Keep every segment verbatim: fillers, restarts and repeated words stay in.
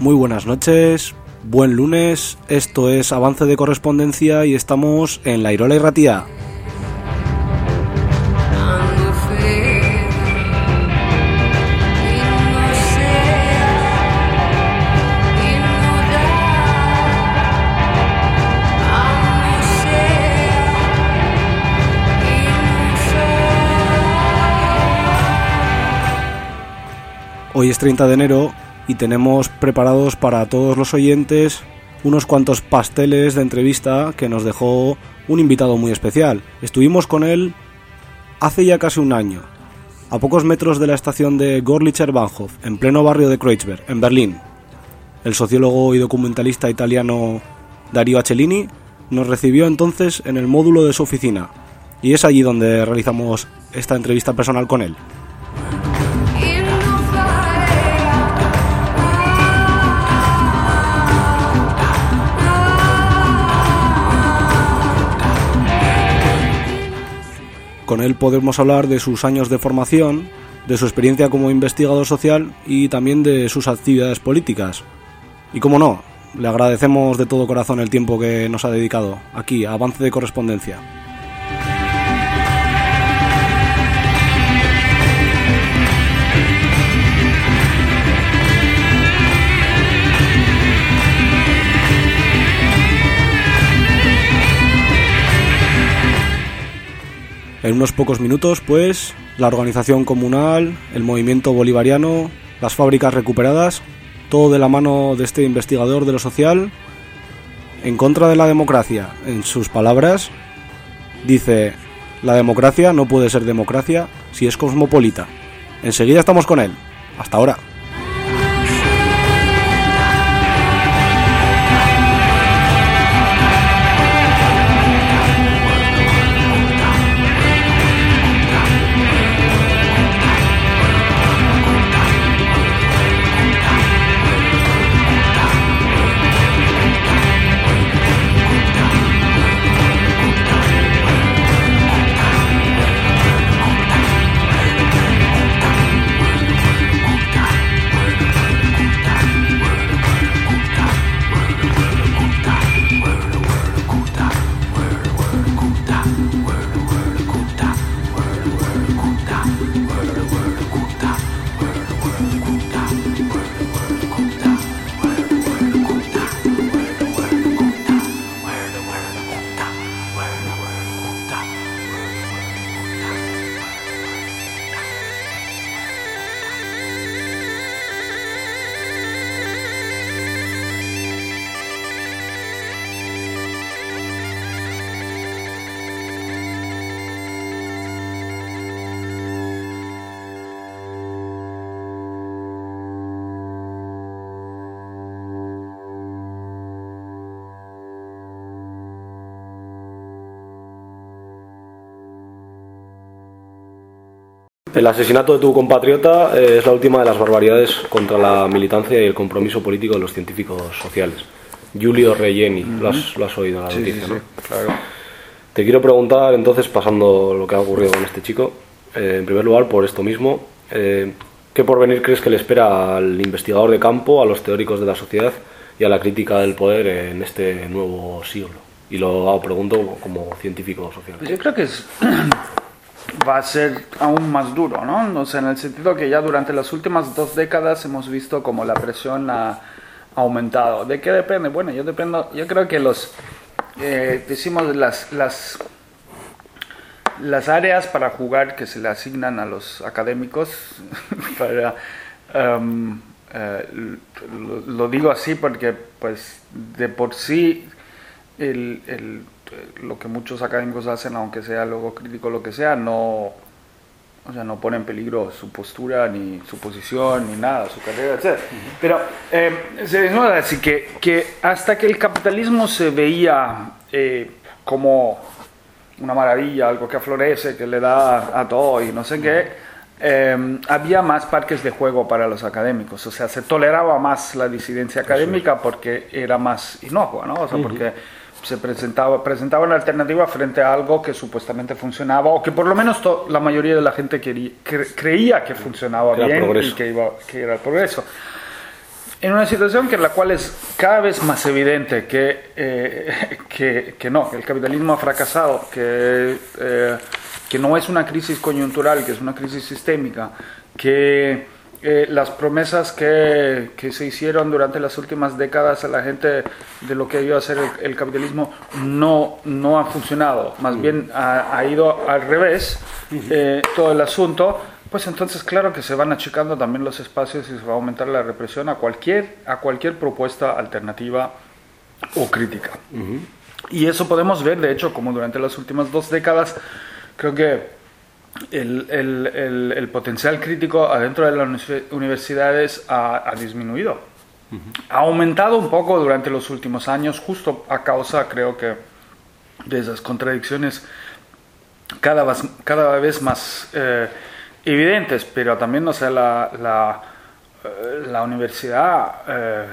Muy buenas noches, buen lunes, esto es Avance de Correspondencia y estamos en La Irola y Ratia. Hoy es treinta de enero y tenemos preparados para todos los oyentes unos cuantos pasteles de entrevista que nos dejó un invitado muy especial. Estuvimos con él hace ya casi un año, a pocos metros de la estación de Gorlicher Bahnhof, en pleno barrio de Kreuzberg, en Berlín. El sociólogo y documentalista italiano Dario Accellini nos recibió entonces en el módulo de su oficina, y es allí donde realizamos esta entrevista personal con él. Con él podemos hablar de sus años de formación, de su experiencia como investigador social y también de sus actividades políticas. Y como no, le agradecemos de todo corazón el tiempo que nos ha dedicado aquí a Avance de Correspondencia. En unos pocos minutos, pues, la organización comunal, el movimiento bolivariano, las fábricas recuperadas, todo de la mano de este investigador de lo social, en contra de la democracia. En sus palabras, dice: la democracia no puede ser democracia si es cosmopolita. Enseguida estamos con él. Hasta ahora. El asesinato de tu compatriota eh, es la última de las barbaridades contra la militancia y el compromiso político de los científicos sociales. Giulio Regeni, uh-huh. lo, has, lo has oído en la sí, noticia, sí, ¿no? Sí, claro. Te quiero preguntar, entonces, pasando lo que ha ocurrido con este chico, eh, en primer lugar, por esto mismo, eh, ¿qué porvenir crees que le espera al investigador de campo, a los teóricos de la sociedad y a la crítica del poder en este nuevo siglo? Y lo pregunto como científico social. Pues yo creo que es... va a ser aún más duro, ¿no? O sea, en el sentido que ya durante las últimas dos décadas hemos visto como la presión ha aumentado. ¿De qué depende? Bueno, yo dependo, yo creo que los, eh, decimos las, las, las áreas para jugar que se le asignan a los académicos, para, um, eh, lo, lo digo así porque, pues, de por sí el, el lo que muchos académicos hacen, aunque sea luego crítico, lo que sea, no, o sea, no pone en peligro su postura, ni su posición, ni nada, su carrera, etcétera. Uh-huh. Pero eh, se desnuda así que, que hasta que el capitalismo se veía eh, como una maravilla, algo que florece, que le da a todo y no sé qué, eh, había más parques de juego para los académicos. O sea, se toleraba más la disidencia académica porque era más inocua, ¿no? O sea, porque se presentaba, presentaba una alternativa frente a algo que supuestamente funcionaba, o que por lo menos to, la mayoría de la gente quería, cre, creía que funcionaba era bien progreso. y que, iba, que era el progreso. en una situación que en la cual es cada vez más evidente que, eh, que, que no, que el capitalismo ha fracasado, que, eh, que no es una crisis coyuntural, que es una crisis sistémica, que eh, las promesas que, que se hicieron durante las últimas décadas a la gente de lo que iba a ser el, el capitalismo no, no ha funcionado, más bien ha, ha ido al revés eh, todo el asunto. Pues entonces claro que se van achicando también los espacios y se va a aumentar la represión a cualquier, a cualquier propuesta alternativa o crítica. Uh-huh. Y eso podemos ver, de hecho, como durante las últimas dos décadas, creo que el, el, el, el potencial crítico adentro de las universidades ha, ha disminuido. Uh-huh. Ha aumentado un poco durante los últimos años, justo a causa, creo que, de esas contradicciones cada vez, cada vez más... Eh, evidentes, pero también, o sea, la, la, la universidad eh,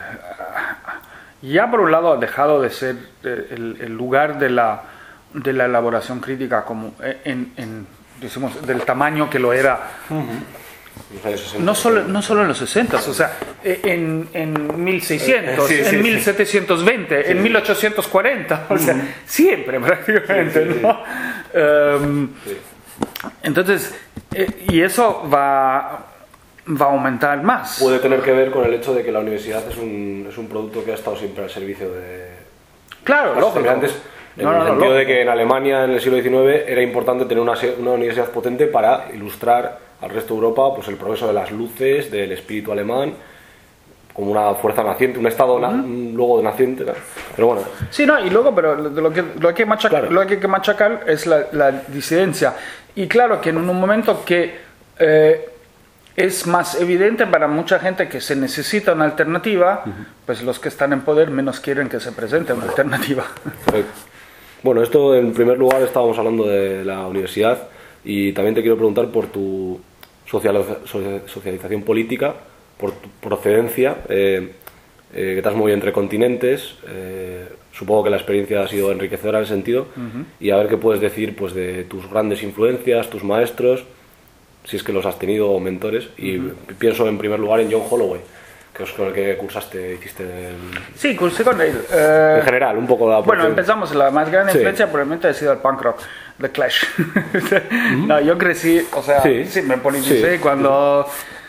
ya por un lado ha dejado de ser el, el lugar de la, de la elaboración crítica como en, en decimos, del tamaño que lo era. Uh-huh. No solo, no solo en los sesenta, o sea, en, en mil seiscientos, sí, sí, en mil setecientos veinte, sí, en mil ochocientos cuarenta, o sea, uh-huh. siempre prácticamente, sí, sí, ¿no? Sí. Um, sí. Entonces, eh, y eso va, va a aumentar más. Puede tener que ver con el hecho de que la universidad es un, es un producto que ha estado siempre al servicio de... Claro, los estudiantes, en no, el no, sentido no, de que en Alemania en el siglo diecinueve era importante tener una, una universidad potente para ilustrar al resto de Europa pues el progreso de las luces, del espíritu alemán, como una fuerza naciente, un estado uh-huh. na, luego naciente, ¿no? Pero bueno. Sí, no, y luego, pero lo que, lo que, machacar, claro. lo que hay que machacar es la, la disidencia. Y claro que en un momento que eh, es más evidente para mucha gente que se necesita una alternativa, uh-huh. pues los que están en poder menos quieren que se presente una alternativa. Bueno, esto en primer lugar estábamos hablando de la universidad y también te quiero preguntar por tu socialización política, por tu procedencia, eh, eh, que te has movido entre continentes, eh, supongo que la experiencia ha sido enriquecedora en ese sentido, uh-huh. y a ver qué puedes decir pues de tus grandes influencias, tus maestros, si es que los has tenido, o mentores, y uh-huh. pienso en primer lugar en John Holloway, que es con el que cursaste, hiciste el... Sí, cursé con él. Eh, en general, un poco de la Bueno, empezamos, la más grande sí. influencia probablemente ha sido el punk rock, The Clash. uh-huh. No, yo crecí, o sea, sí, sí me politicé sí. cuando...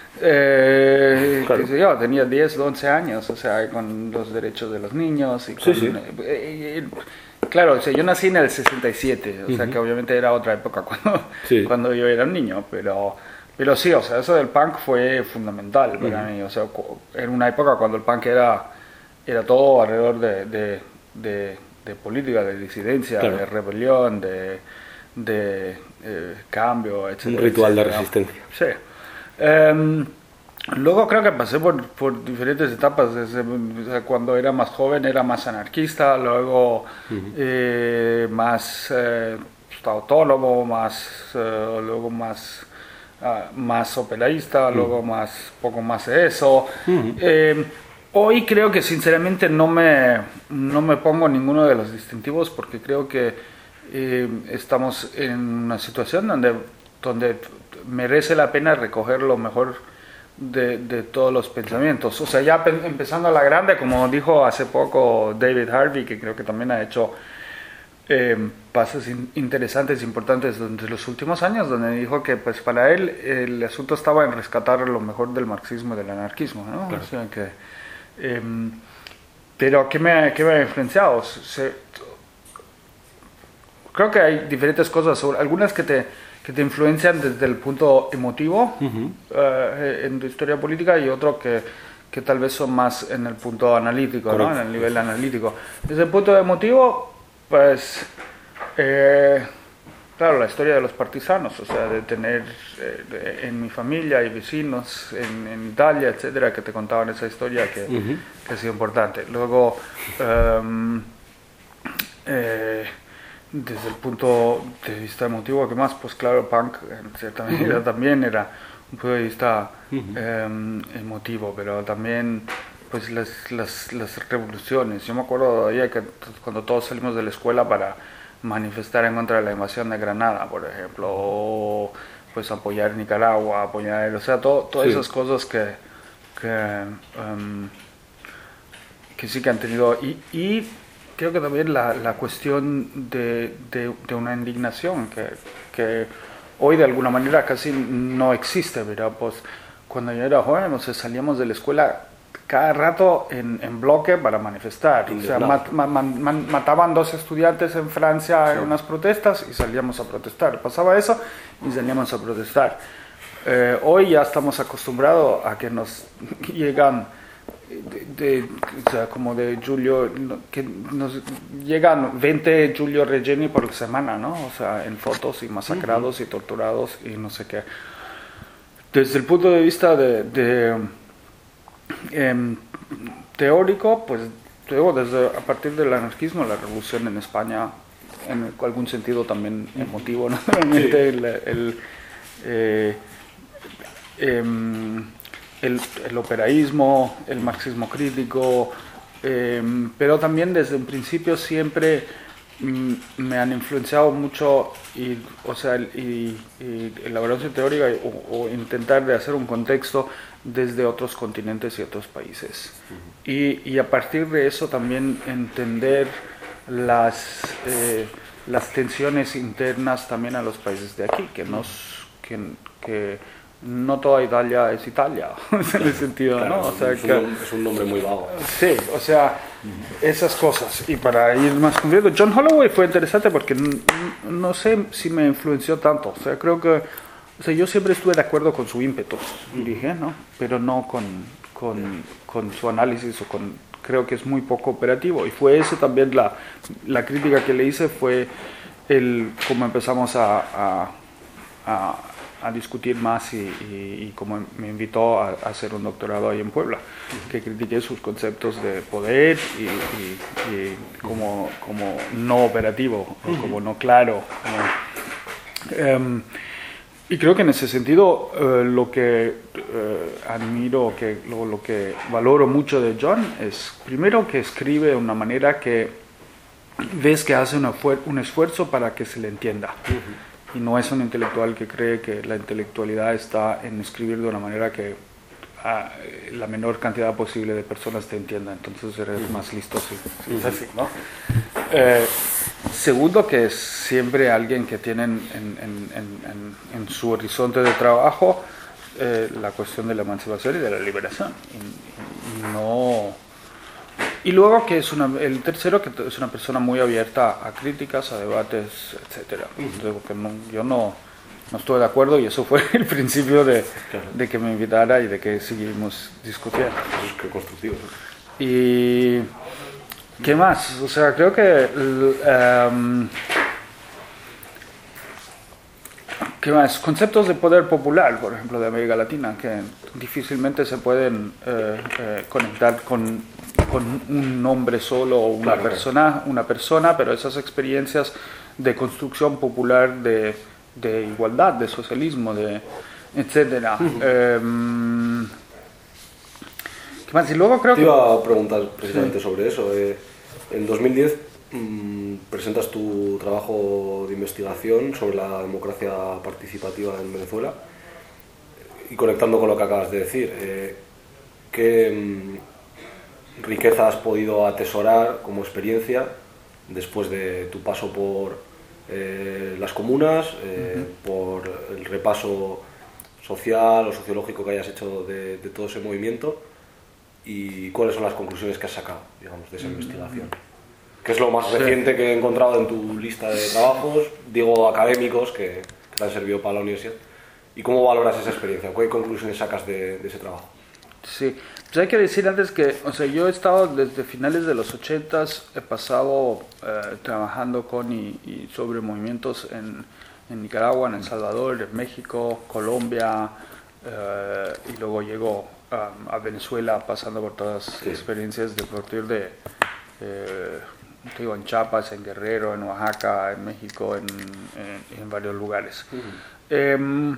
Eh, claro. Yo tenía diez, once años, o sea, con los derechos de los niños y con, sí, sí. Eh, eh, claro, o sea, yo nací en el sesenta y siete, o uh-huh. sea que obviamente era otra época cuando, sí. cuando yo era un niño, pero, pero sí, o sea, eso del punk fue fundamental uh-huh. para mí, o sea, era una época cuando el punk era, era todo alrededor de, de, de, de política, de disidencia, claro. de rebelión, de, de eh, cambio, etcétera. Un ritual etcétera. de resistencia. Sí. Um, luego creo que pasé por, por diferentes etapas. Desde, o sea, cuando era más joven era más anarquista, luego uh-huh. eh, más eh, autónomo, más uh, luego más uh, más operaísta, uh-huh. luego más poco más de eso. Uh-huh. Eh, hoy creo que sinceramente no me no me pongo ninguno de los distintivos porque creo que eh, estamos en una situación donde donde merece la pena recoger lo mejor de, de todos los pensamientos. O sea, ya pe- empezando a la grande, como dijo hace poco David Harvey, que creo que también ha hecho eh, pasos in- interesantes, importantes durante los últimos años, donde dijo que pues para él el asunto estaba en rescatar lo mejor del marxismo y del anarquismo, ¿no? Claro. O sea, que, eh, pero ¿qué me, qué me ha influenciado? Se, creo que hay diferentes cosas, sobre, algunas que te que te influencian desde el punto emotivo uh-huh. uh, en tu historia política y otro que, que tal vez son más en el punto analítico, ¿no? En el nivel analítico. Desde el punto emotivo, pues, eh, claro, la historia de los partisanos, o sea, de tener eh, de, en mi familia y vecinos en, en Italia, etcétera, que te contaban esa historia que, uh-huh. que ha sido importante. Luego, um, eh, desde el punto de vista emotivo, que más, pues claro, punk en cierta medida uh-huh. también era un punto de vista uh-huh. eh, emotivo, pero también pues las, las, las revoluciones. Yo me acuerdo todavía que cuando todos salimos de la escuela para manifestar en contra de la invasión de Granada, por ejemplo, o pues apoyar Nicaragua, apoyar, o sea, todo, todas sí. esas cosas que, que um, que sí que han tenido, y, y creo que también la, la cuestión de, de, de una indignación que, que hoy de alguna manera casi no existe, ¿verdad? Pues cuando yo era joven, o sea, salíamos de la escuela cada rato en, en bloque para manifestar. O sea, mat, ma, ma, mataban dos estudiantes en Francia sí. en unas protestas y salíamos a protestar. Pasaba eso y salíamos a protestar. Eh, hoy ya estamos acostumbrados a que nos llegan, de, de, o sea, como de Giulio, que nos llegan veinte Giulio Regeni por semana, ¿no? O sea, en fotos y masacrados uh-huh. y torturados y no sé qué. Desde el punto de vista de... de Eh, teórico, pues luego desde a partir del anarquismo, la revolución en España, en algún sentido también emotivo, ¿no? Realmente sí. el, el, eh, eh, el, el operaísmo, el marxismo crítico, eh, pero también desde un principio siempre mm, me han influenciado mucho y, o sea, y, y elaboración teórica o, o intentar de hacer un contexto desde otros continentes y otros países. Uh-huh. y, y a partir de eso también entender las, eh, las tensiones internas también a los países de aquí, que, nos, que, que no toda Italia es Italia, en el sentido, claro, ¿no? O sea, es, que, un, es un nombre muy vago. Sí, o sea, uh-huh. esas cosas. Y para ir más concreto, John Holloway fue interesante porque n- no sé si me influenció tanto, o sea, creo que O sea, yo siempre estuve de acuerdo con su ímpetu, dije, ¿no? Pero no con, con, con su análisis o con... Creo que es muy poco operativo. Y fue eso también la, la crítica que le hice, fue el cómo empezamos a, a, a, a discutir más y, y, y cómo me invitó a, a hacer un doctorado ahí en Puebla, que critiqué sus conceptos de poder y, y, y como, como no operativo, o como no claro. Como, um, Y creo que en ese sentido eh, lo que eh, admiro, que, lo, lo que valoro mucho de John es, primero, que escribe de una manera que ves que hace una fuer- un esfuerzo para que se le entienda. Uh-huh. Y no es un intelectual que cree que la intelectualidad está en escribir de una manera que a, la menor cantidad posible de personas te entienda. Entonces eres uh-huh. más listo si, si uh-huh. es así, ¿no? Eh, Segundo, que es siempre alguien que tiene en, en, en, en, en su horizonte de trabajo eh, la cuestión de la emancipación y de la liberación. Y, y, no... y luego que es una, el tercero, que es una persona muy abierta a críticas, a debates, etcétera. Uh-huh. Que no, yo no, no estuve de acuerdo y eso fue el principio de, claro. de que me invitara y de que seguimos discutiendo. Qué constructivo. Y... ¿qué más? O sea, creo que... Um, ¿qué más? Conceptos de poder popular, por ejemplo, de América Latina, que difícilmente se pueden eh, eh, conectar con, con un nombre solo o una, claro, persona, una persona, pero esas experiencias de construcción popular, de, de igualdad, de socialismo, de etcétera. Uh-huh. um, ¿Qué más? Y luego creo Te que... iba a preguntar precisamente sí. sobre eso. Eh, en dos mil diez mmm, presentas tu trabajo de investigación sobre la democracia participativa en Venezuela y conectando con lo que acabas de decir, eh, ¿qué mmm, riqueza has podido atesorar como experiencia después de tu paso por eh, las comunas, eh, uh-huh. por el repaso social o sociológico que hayas hecho de, de todo ese movimiento? ¿Y cuáles son las conclusiones que has sacado, digamos, de esa mm. investigación? ¿Qué es lo más sí. reciente que he encontrado en tu lista de trabajos, digo, académicos, que, que te han servido para la universidad? ¿Y cómo valoras esa experiencia? ¿Qué conclusiones sacas de, de ese trabajo? Sí, pues hay que decir antes que, o sea, yo he estado desde finales de los ochentas, he pasado eh, trabajando con y, y sobre movimientos en, en Nicaragua, en El Salvador, en México, Colombia, eh, y luego llego a Venezuela, pasando por todas las sí. experiencias de partir de eh, digo, en Chiapas, en Guerrero, en Oaxaca, en México, en, en, en varios lugares. Uh-huh. eh,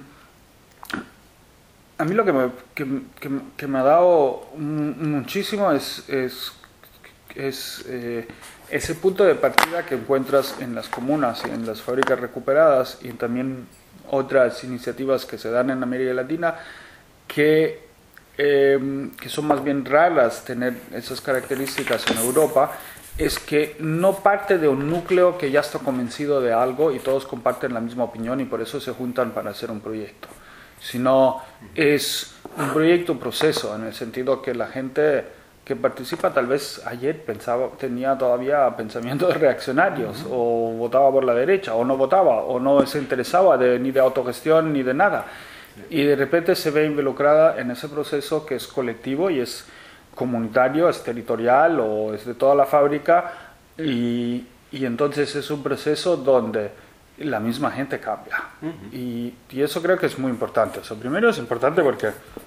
a mí lo que me, que, que, que me ha dado muchísimo es, es, es eh, ese punto de partida que encuentras en las comunas y en las fábricas recuperadas y también otras iniciativas que se dan en América Latina, que eh, que son más bien raras tener esas características en Europa, es que no parte de un núcleo que ya está convencido de algo y todos comparten la misma opinión y por eso se juntan para hacer un proyecto, sino es un proyecto, un proceso, en el sentido que la gente que participa tal vez ayer pensaba, tenía todavía pensamientos reaccionarios, uh-huh. o votaba por la derecha, o no votaba, o no se interesaba de, ni de autogestión ni de nada, y de repente se ve involucrada en ese proceso que es colectivo y es comunitario, es territorial o es de toda la fábrica, y, y entonces es un proceso donde la misma gente cambia. Uh-huh. y, y eso creo que es muy importante. O sea, primero es importante porque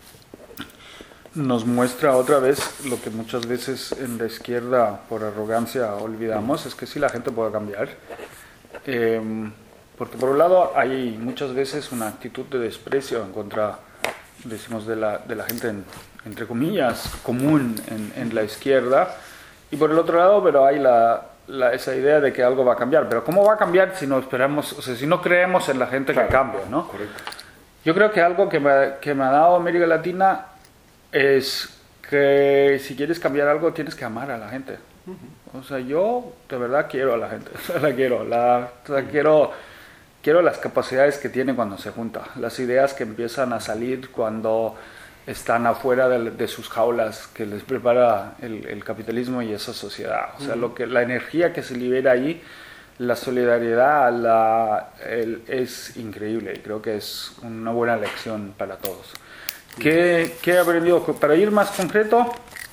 nos muestra otra vez lo que muchas veces en la izquierda por arrogancia olvidamos, es que sí la gente puede cambiar. Eh, porque por un lado hay muchas veces una actitud de desprecio en contra, decimos, de la, de la gente, en, entre comillas, común en, en la izquierda, y por el otro lado, pero hay la, la, esa idea de que algo va a cambiar. Pero ¿cómo va a cambiar si no esperamos, o sea, si no creemos en la gente claro, que cambia, ¿no? Correcto. Yo creo que algo que me, que me ha dado América Latina es que si quieres cambiar algo tienes que amar a la gente. Uh-huh. O sea, yo de verdad quiero a la gente, la quiero, la, la uh-huh. quiero, quiero las capacidades que tiene cuando se junta, las ideas que empiezan a salir cuando están afuera de, de sus jaulas que les prepara el, el capitalismo y esa sociedad. O sea, uh-huh. lo que, la energía que se libera ahí, la solidaridad, la, el, es increíble y creo que es una buena lección para todos. ¿Qué, ¿Qué he aprendido? Para ir más concreto,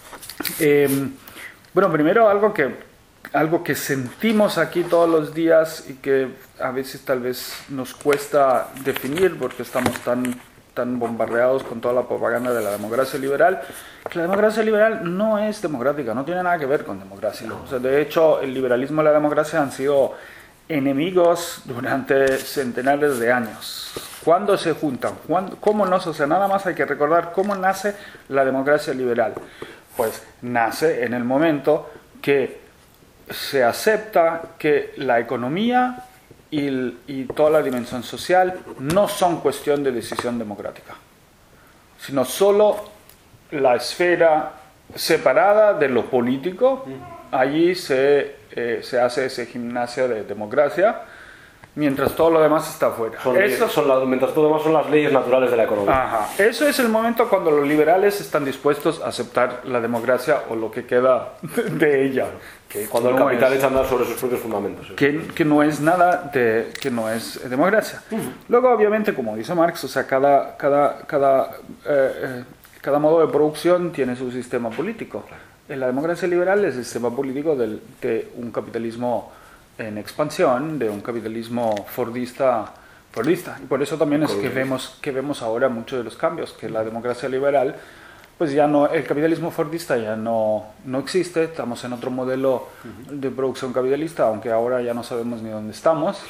eh, bueno, primero algo que, algo que sentimos aquí todos los días y que a veces tal vez nos cuesta definir porque estamos tan, tan bombardeados con toda la propaganda de la democracia liberal, que la democracia liberal no es democrática, no tiene nada que ver con democracia. O sea, de hecho, el liberalismo y la democracia han sido enemigos durante centenares de años. ¿Cuándo se juntan? ¿Cuándo? ¿Cómo no? O sea, nada más hay que recordar cómo nace la democracia liberal. Pues nace en el momento que se acepta que la economía y, y toda la dimensión social no son cuestión de decisión democrática, sino solo la esfera separada de lo político. Allí se, eh, se hace ese gimnasio de democracia, mientras todo lo demás está afuera. Son, Eso, son la, mientras todo lo demás son las leyes naturales de la economía. Ajá. Eso es el momento cuando los liberales están dispuestos a aceptar la democracia o lo que queda de ella. Que cuando no el capital es, echa a andar sobre sus propios fundamentos. ¿Sí? Que, que no es nada de, que no es democracia. Uh-huh. Luego, obviamente, como dice Marx, o sea, cada, cada, cada, eh, eh, cada modo de producción tiene su sistema político. Claro. En la democracia liberal es el sistema político del, de un capitalismo en expansión, de un capitalismo fordista, fordista. Y por eso también es que vemos, que vemos ahora muchos de los cambios, que la democracia liberal, pues ya no, el capitalismo fordista ya no, no existe, estamos en otro modelo de producción capitalista, aunque ahora ya no sabemos ni dónde estamos,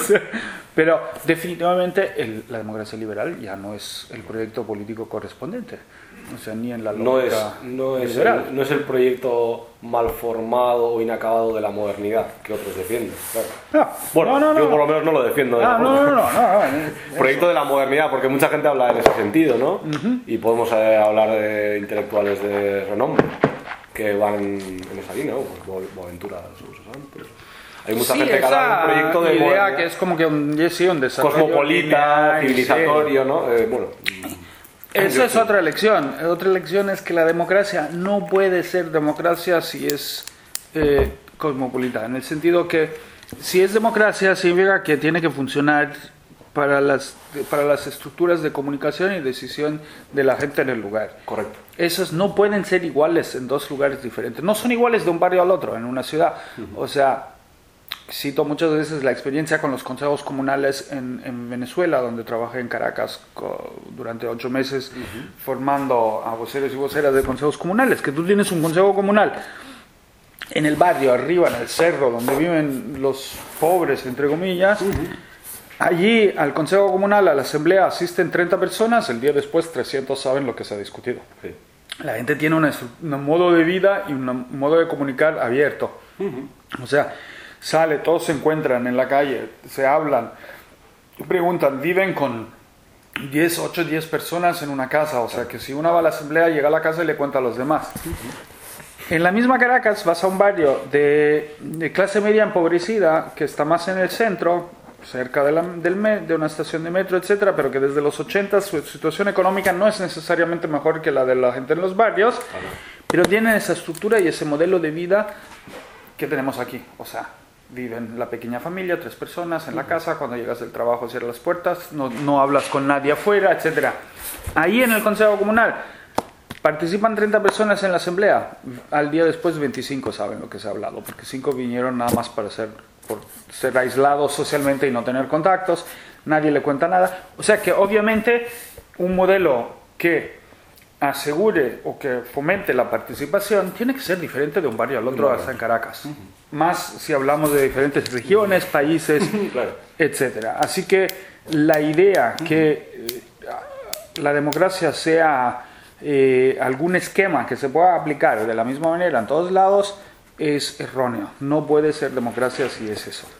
pero definitivamente el, la democracia liberal ya no es el proyecto político correspondiente. O sea, ni en la lógica no es, no es el, no es el proyecto mal formado o inacabado de la modernidad que otros defienden. Claro. No, bueno, no, no, yo no. por lo menos no lo defiendo. Ah, no, no, no, no, no, proyecto de la modernidad, porque mucha gente habla en ese sentido, ¿no? Uh-huh. Y podemos eh, hablar de intelectuales de renombre que van en, en esa línea, ¿no? Pues Boaventura, Santos. Hay mucha sí, gente que habla de un proyecto de idea que es como que un, sí, un desarrollo cosmopolita, civilizatorio, ¿no? Eh, bueno. Esa es otra lección. Otra lección es que la democracia no puede ser democracia si es eh, cosmopolita, en el sentido que si es democracia significa que tiene que funcionar para las, para las estructuras de comunicación y decisión de la gente en el lugar. Correcto. Esas no pueden ser iguales en dos lugares diferentes. No son iguales de un barrio al otro en una ciudad. Uh-huh. O sea, cito muchas veces la experiencia con los consejos comunales en, en Venezuela, donde trabajé en Caracas co, durante ocho meses uh-huh. formando a voceros y voceras de consejos comunales, que tú tienes un consejo comunal en el barrio, arriba, en el cerro, donde viven los pobres, entre comillas. Uh-huh. Allí al consejo comunal, a la asamblea, asisten treinta personas, el día después trescientos saben lo que se ha discutido. Sí. La gente tiene una, un modo de vida y un modo de comunicar abierto. Uh-huh. O sea, sale, todos se encuentran en la calle, se hablan, preguntan, viven con diez, ocho, diez personas en una casa, o sea que si una va a la asamblea, llega a la casa y le cuenta a los demás. En la misma Caracas vas a un barrio de, de clase media empobrecida, que está más en el centro, cerca de, la, del me, de una estación de metro, etcétera, pero que desde los ochenta su situación económica no es necesariamente mejor que la de la gente en los barrios, pero tienen esa estructura y ese modelo de vida que tenemos aquí, o sea, viven la pequeña familia, tres personas en la casa, cuando llegas del trabajo cierras las puertas, no, no hablas con nadie afuera, etcétera. Ahí en el Consejo Comunal participan treinta personas en la asamblea, al día después veinticinco saben lo que se ha hablado, porque cinco vinieron nada más para ser, por ser aislados socialmente y no tener contactos, nadie le cuenta nada. O sea que obviamente un modelo que asegure o que fomente la participación tiene que ser diferente de un barrio al otro, hasta en Caracas. Uh-huh. Más si hablamos de diferentes regiones, países, claro, etcétera. Así que la idea que eh, la democracia sea eh, algún esquema que se pueda aplicar de la misma manera en todos lados es erróneo. No puede ser democracia si es eso.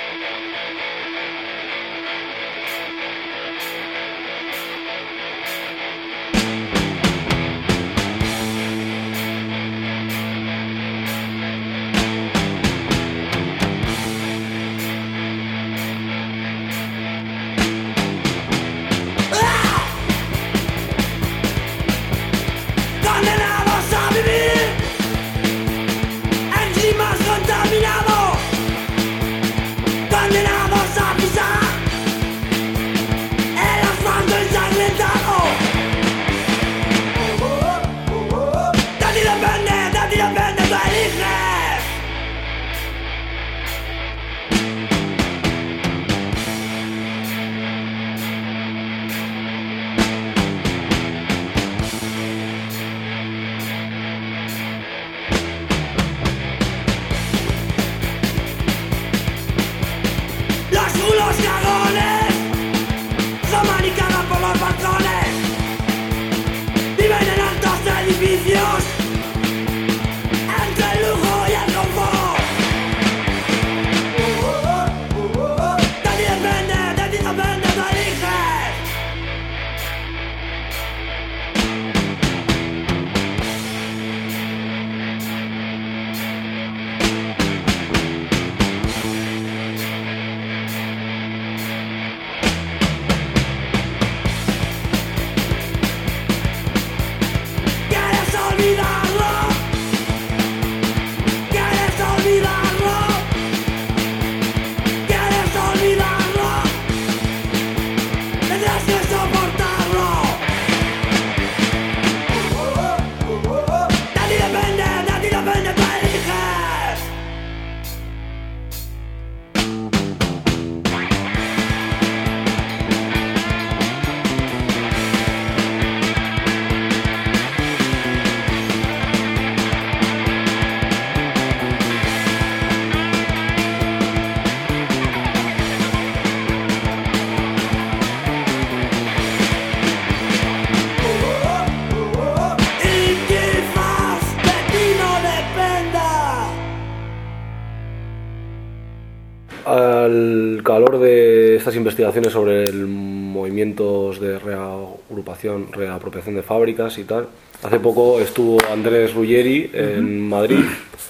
Al calor de estas investigaciones sobre el movimientos de reagrupación, reapropiación de fábricas y tal, hace poco estuvo Andrés Ruggeri en uh-huh. Madrid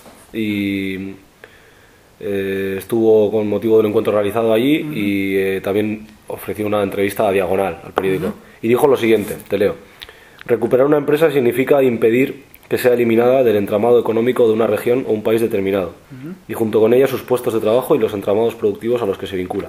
y eh, estuvo con motivo del encuentro realizado allí uh-huh. y eh, también ofreció una entrevista a Diagonal, al periódico, uh-huh. y dijo lo siguiente, te leo: recuperar una empresa significa impedir que sea eliminada del entramado económico de una región o un país determinado, uh-huh. y junto con ella sus puestos de trabajo y los entramados productivos a los que se vincula.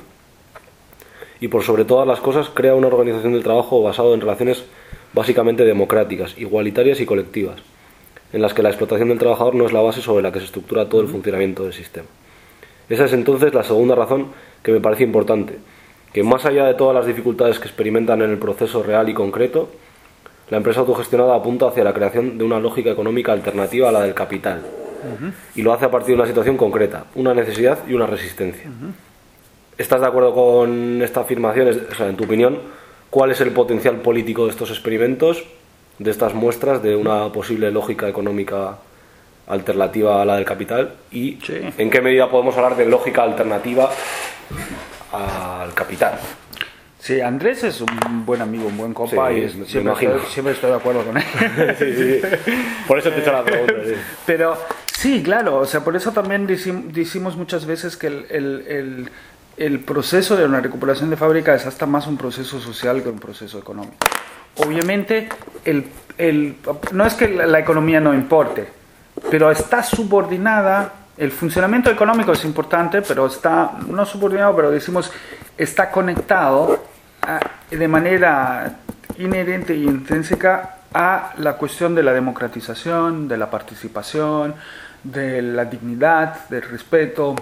Y por sobre todas las cosas, crea una organización del trabajo basado en relaciones básicamente democráticas, igualitarias y colectivas, en las que la explotación del trabajador no es la base sobre la que se estructura todo el funcionamiento del sistema. Esa es entonces la segunda razón que me parece importante, que más allá de todas las dificultades que experimentan en el proceso real y concreto, la empresa autogestionada apunta hacia la creación de una lógica económica alternativa a la del capital. Uh-huh. Y lo hace a partir de una situación concreta, una necesidad y una resistencia. Uh-huh. ¿Estás de acuerdo con esta afirmación? O sea, en tu opinión, ¿cuál es el potencial político de estos experimentos, de estas muestras de una posible lógica económica alternativa a la del capital? ¿Y sí. en qué medida podemos hablar de lógica alternativa al capital? Sí, Andrés es un buen amigo, un buen compa, Sí, y me- es- me siempre, imagino. estoy, siempre estoy de acuerdo con él. Sí, sí, sí. Por eso te he hecho la pregunta. Sí. Pero sí, claro, o sea, por eso también decim- decimos muchas veces que el, el, el, el proceso de una recuperación de fábrica es hasta más un proceso social que un proceso económico. Obviamente, el, el, no es que la, la economía no importe, pero está subordinada, el funcionamiento económico es importante, pero está, no subordinado, pero decimos, está conectado a- de manera inherente e intrínseca a la cuestión de la democratización, de la participación, de la dignidad, del respeto,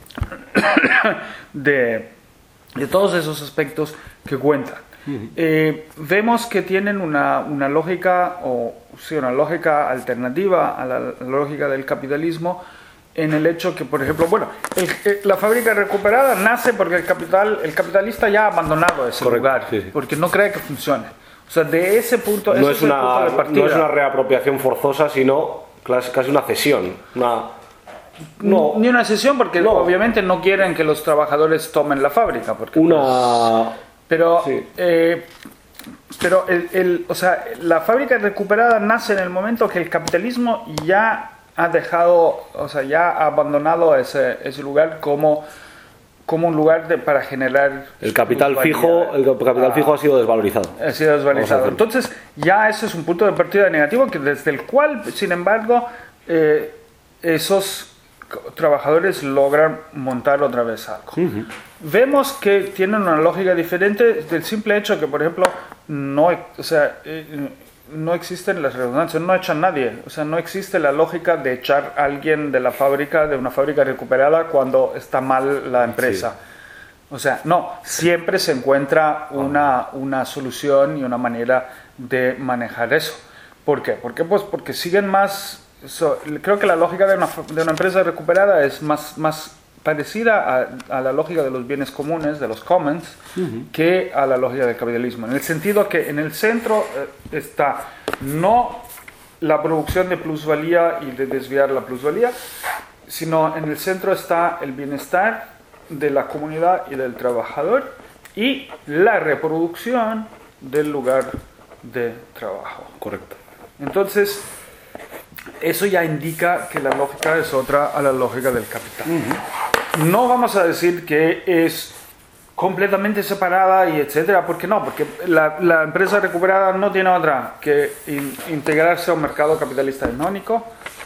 de, de todos esos aspectos que cuentan. Eh, vemos que tienen una, una lógica, o sí, una lógica alternativa a la, la lógica del capitalismo, en el hecho que, por ejemplo, bueno, el- el- la fábrica recuperada nace porque el capital, el capitalista ya ha abandonado ese Correcto, lugar, sí, sí. porque no cree que funcione. O sea, de ese punto, No ese es, es el punto una, de partida. no es una reapropiación forzosa, sino clas- casi una cesión. Una, no, Ni una sesión, porque No. obviamente no quieren que los trabajadores tomen la fábrica, porque una... Pero, Sí. eh, pero el, el- o sea, la fábrica recuperada nace en el momento que el capitalismo ya ha dejado, o sea, ya ha abandonado ese, ese lugar como, como un lugar de, para generar... El capital plusvalía. fijo, el capital Ah, fijo ha sido desvalorizado. ha sido desvalorizado. Vamos a Entonces, ya ese es un punto de partida negativo, que desde el cual, sin embargo, eh, esos co- trabajadores logran montar otra vez algo. Vemos que tienen una lógica diferente del simple hecho que, por ejemplo, no, o sea, eh, no existen las redundancias, no echan nadie. O sea, no existe la lógica de echar a alguien de la fábrica, de una fábrica recuperada, cuando está mal la empresa. O sea, no, siempre se encuentra una, una solución y una manera de manejar eso. ¿Por qué? ¿Por qué? Pues porque siguen más... so- creo que la lógica de una, de una empresa recuperada es más, más parecida a, a la lógica de los bienes comunes, de los commons, que a la lógica del capitalismo. En el sentido que en el centro eh, está no la producción de plusvalía y de desviar la plusvalía, sino en el centro está el bienestar de la comunidad y del trabajador y la reproducción del lugar de trabajo. Correcto. Entonces, eso ya indica que la lógica es otra a la lógica del capital. No vamos a decir que es completamente separada y etcétera, porque no, porque la, la empresa recuperada no tiene otra que in- integrarse a un mercado capitalista hegemónico,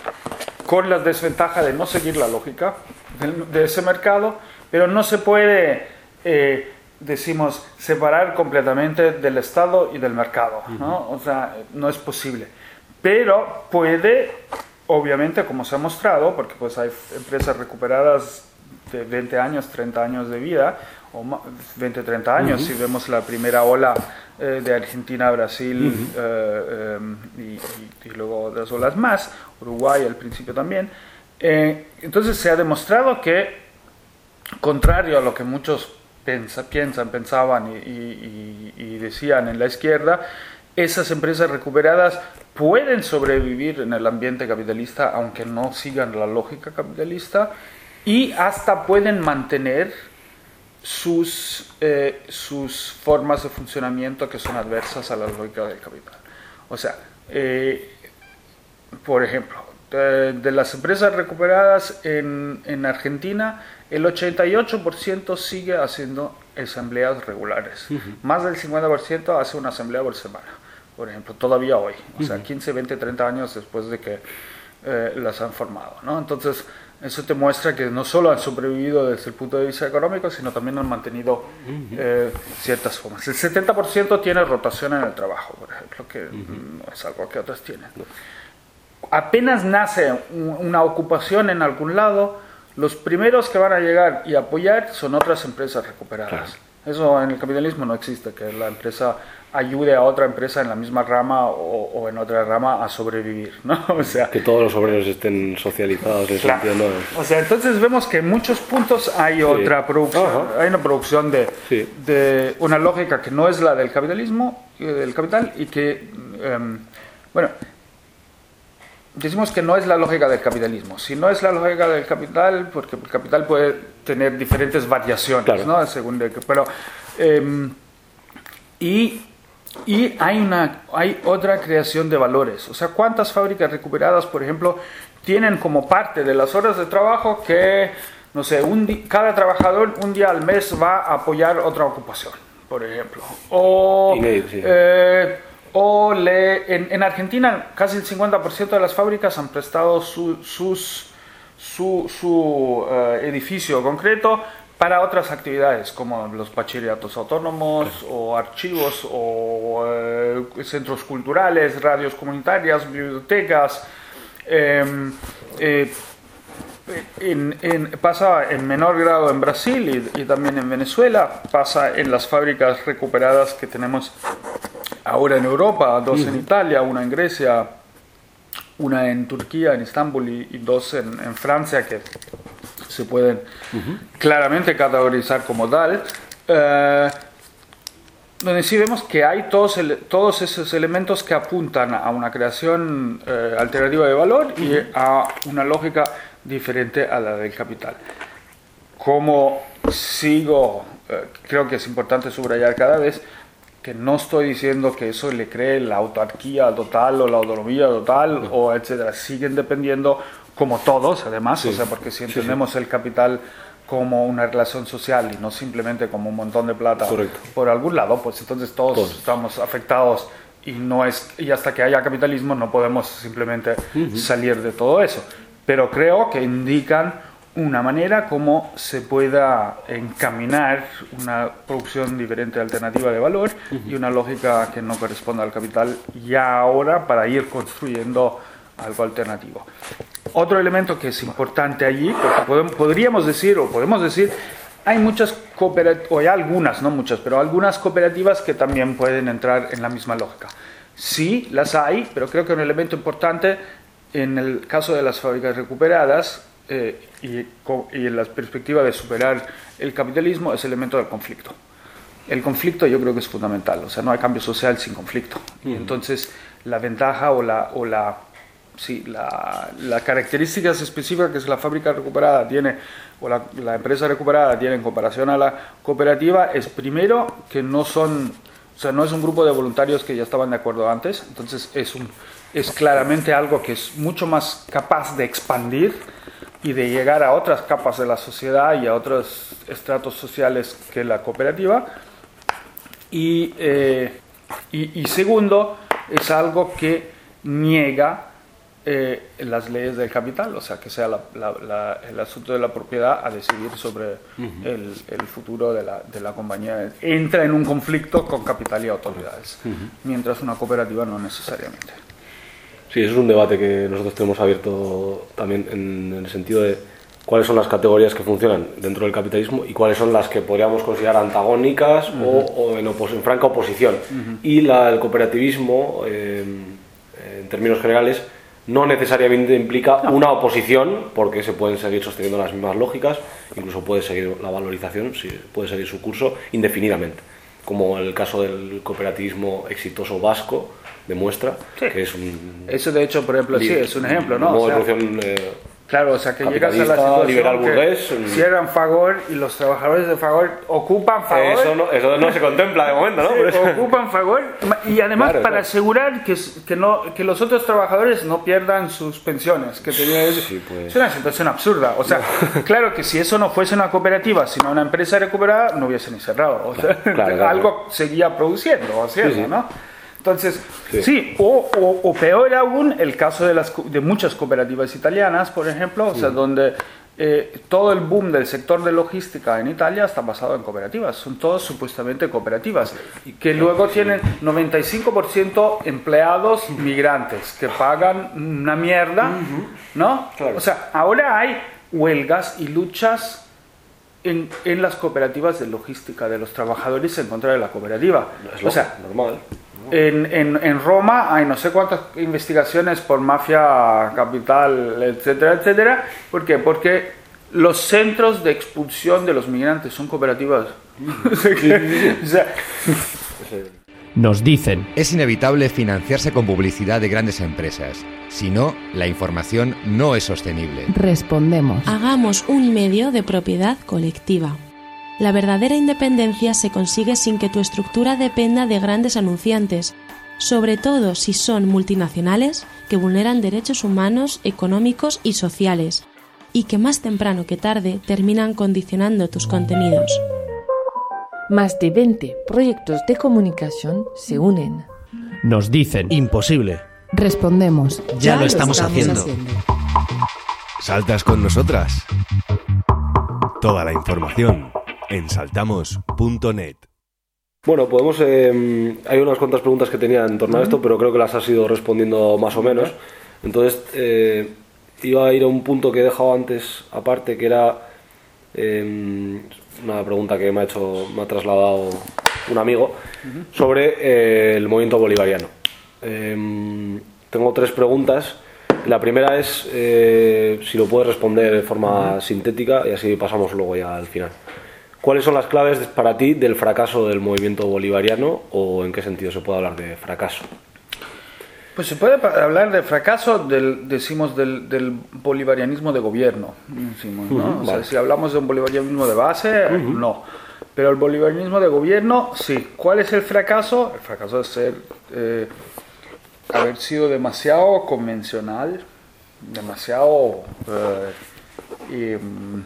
con la desventaja de no seguir la lógica de, de ese mercado, pero no se puede, eh, decimos, separar completamente del Estado y del mercado, ¿no? O sea, no es posible. Pero puede, obviamente, como se ha mostrado, porque pues hay empresas recuperadas de veinte años, treinta años de vida, o ma- veinte, treinta años, si vemos la primera ola eh, de Argentina, Brasil eh, eh, y, y- y luego las olas más, Uruguay al principio también. Eh, entonces se ha demostrado que, contrario a lo que muchos pensa- piensan, pensaban y, y- y- y decían en la izquierda, esas empresas recuperadas pueden sobrevivir en el ambiente capitalista aunque no sigan la lógica capitalista y hasta pueden mantener sus, eh, sus formas de funcionamiento que son adversas a la lógica del capital. O sea, eh, por ejemplo, de, de las empresas recuperadas en, en Argentina, el ochenta y ocho por ciento sigue haciendo asambleas regulares. Más del cincuenta por ciento hace una asamblea por semana, por ejemplo, todavía hoy. O sea, quince, veinte, treinta años después de que eh, las han formado, ¿no? Entonces, eso te muestra que no solo han sobrevivido desde el punto de vista económico, sino también han mantenido eh, ciertas formas. El setenta por ciento tiene rotación en el trabajo, por ejemplo, que no es algo que otras tienen. Apenas nace un- una ocupación en algún lado, los primeros que van a llegar y apoyar son otras empresas recuperadas. Eso en el capitalismo no existe, que la empresa ayude a otra empresa en la misma rama o, o en otra rama a sobrevivir, ¿no? O sea, Que todos los obreros estén socializados en ese claro. sentido, ¿no? O sea, entonces vemos que en muchos puntos hay otra producción, Ajá. hay una producción de, Sí. de una lógica que no es la del capitalismo, eh, del capital, y que, em, bueno, decimos que no es la lógica del capitalismo. Si no es la lógica del capital, porque el capital puede tener diferentes variaciones, Claro. ¿no? Según de que, pero em, Y, y hay, una, hay otra creación de valores. O sea, ¿cuántas fábricas recuperadas, por ejemplo, tienen como parte de las horas de trabajo que, no sé, un di- cada trabajador un día al mes va a apoyar otra ocupación, por ejemplo? O, Inédito, sí. eh, o le, en, en Argentina casi el cincuenta por ciento de las fábricas han prestado su, sus, su, su eh, edificio concreto para otras actividades, como los bachilleratos autónomos, o archivos, o eh, centros culturales, radios comunitarias, bibliotecas. Eh, eh, en, en, pasa en menor grado en Brasil y, y también en Venezuela, pasa en las fábricas recuperadas que tenemos ahora en Europa, dos en Italia, una en Grecia, una en Turquía, en Estambul, y, y dos en, en Francia, que se pueden uh-huh. claramente categorizar como tal, eh, donde sí vemos que hay todos, el, todos esos elementos que apuntan a una creación eh, alternativa de valor uh-huh. y a una lógica diferente a la del capital. Como sigo, eh, creo que es importante subrayar cada vez que no estoy diciendo que eso le cree la autarquía total o la autonomía total, no. o etcétera. Siguen dependiendo, como todos, además, sí. o sea, porque si entendemos sí, sí. el capital como una relación social y no simplemente como un montón de plata Correcto. Por algún lado, pues entonces todos, todos estamos afectados y no es y hasta que haya capitalismo no podemos simplemente uh-huh. salir de todo eso. Pero creo que indican una manera como se pueda encaminar una producción diferente, alternativa de valor uh-huh. y una lógica que no corresponda al capital ya ahora para ir construyendo algo alternativo. Otro elemento que es importante allí, porque podemos, podríamos decir, o podemos decir, hay muchas cooperativas, o hay algunas, no muchas, pero algunas cooperativas que también pueden entrar en la misma lógica. Sí, las hay, pero creo que un elemento importante en el caso de las fábricas recuperadas eh, y, y en la perspectiva de superar el capitalismo es el elemento del conflicto. El conflicto yo creo que es fundamental, o sea, no hay cambio social sin conflicto. Uh-huh. Entonces, la ventaja o la... O la Sí, la, la características específicas que la fábrica recuperada tiene o la, la empresa recuperada tiene en comparación a la cooperativa es primero que no son, o sea, no es un grupo de voluntarios que ya estaban de acuerdo antes, entonces es, un, es claramente algo que es mucho más capaz de expandir y de llegar a otras capas de la sociedad y a otros estratos sociales que la cooperativa. Y, eh, y, y segundo, es algo que niega Eh, las leyes del capital, o sea, que sea la, la, la, el asunto de la propiedad a decidir sobre uh-huh. el, el futuro de la, de la compañía. Entra en un conflicto con capital y autoridades, uh-huh. mientras una cooperativa no necesariamente. Sí, eso es un debate que nosotros tenemos abierto también en, en el sentido de cuáles son las categorías que funcionan dentro del capitalismo y cuáles son las que podríamos considerar antagónicas uh-huh. o, o en, opos- en franca oposición. Uh-huh. Y la, el cooperativismo, eh, en términos generales, no necesariamente implica no. una oposición, porque se pueden seguir sosteniendo las mismas lógicas, incluso puede seguir la valorización, sí, puede seguir su curso indefinidamente, como el caso del cooperativismo exitoso vasco demuestra, sí. que es un... Eso de hecho, por ejemplo, sí, es un ejemplo, ¿no? Una o sea, evolución... Eh, Claro, o sea, que llegas a la situación liberal que burgués, cierran Fagor y los trabajadores de Fagor ocupan Fagor. Eso no, eso no se contempla de momento, ¿no? Sí, Por eso. Ocupan Fagor y además claro, para claro. asegurar que, que, no, que los otros trabajadores no pierdan sus pensiones. Que tenían, sí, pues. Es una situación absurda. O sea, no. claro que si eso no fuese una cooperativa, sino una empresa recuperada, no hubiese ni cerrado. O sea, claro, claro, algo claro. seguía produciendo, ¿cierto? Sí, sí. ¿no? Entonces, sí, sí o, o, o peor aún, el caso de, las, de muchas cooperativas italianas, por ejemplo, o sea, sí. donde eh, todo el boom del sector de logística en Italia está basado en cooperativas, son todos supuestamente cooperativas, y que luego tienen noventa y cinco por ciento empleados migrantes que pagan una mierda, uh-huh. ¿no? Claro. O sea, ahora hay huelgas y luchas en, en las cooperativas de logística de los trabajadores en contra de la cooperativa. Es o sea, normal. En, en, en Roma hay no sé cuántas investigaciones por mafia capital, etcétera, etcétera. ¿Por qué? Porque los centros de expulsión de los migrantes son cooperativas. o sea, Nos dicen: es inevitable financiarse con publicidad de grandes empresas. Si no, la información no es sostenible. Respondemos: hagamos un medio de propiedad colectiva. La verdadera independencia se consigue sin que tu estructura dependa de grandes anunciantes, sobre todo si son multinacionales que vulneran derechos humanos, económicos y sociales, y que más temprano que tarde terminan condicionando tus contenidos. Más de veinte proyectos de comunicación se unen. Nos dicen imposible. Respondemos. Ya, ya lo estamos, estamos haciendo. haciendo. ¿Saltas con nosotras? Toda la información en saltamos punto net. Bueno, podemos. Eh, hay unas cuantas preguntas que tenía en torno a esto, pero creo que las has ido respondiendo más o menos. Entonces, eh, iba a ir a un punto que he dejado antes aparte, que era eh, una pregunta que me ha hecho, me ha trasladado un amigo sobre eh, el movimiento bolivariano. Eh, tengo tres preguntas. La primera es eh, si lo puedes responder de forma uh-huh. sintética y así pasamos luego ya al final. ¿Cuáles son las claves para ti del fracaso del movimiento bolivariano o en qué sentido se puede hablar de fracaso? Pues se puede hablar de fracaso, del, decimos, del, del bolivarianismo de gobierno. Decimos, ¿no? Uh-huh, o sea, vale. Si hablamos de un bolivarianismo de base, uh-huh. no. Pero el bolivarianismo de gobierno, sí. ¿Cuál es el fracaso? El fracaso es ser... Eh, haber sido demasiado convencional, demasiado eh, y, um,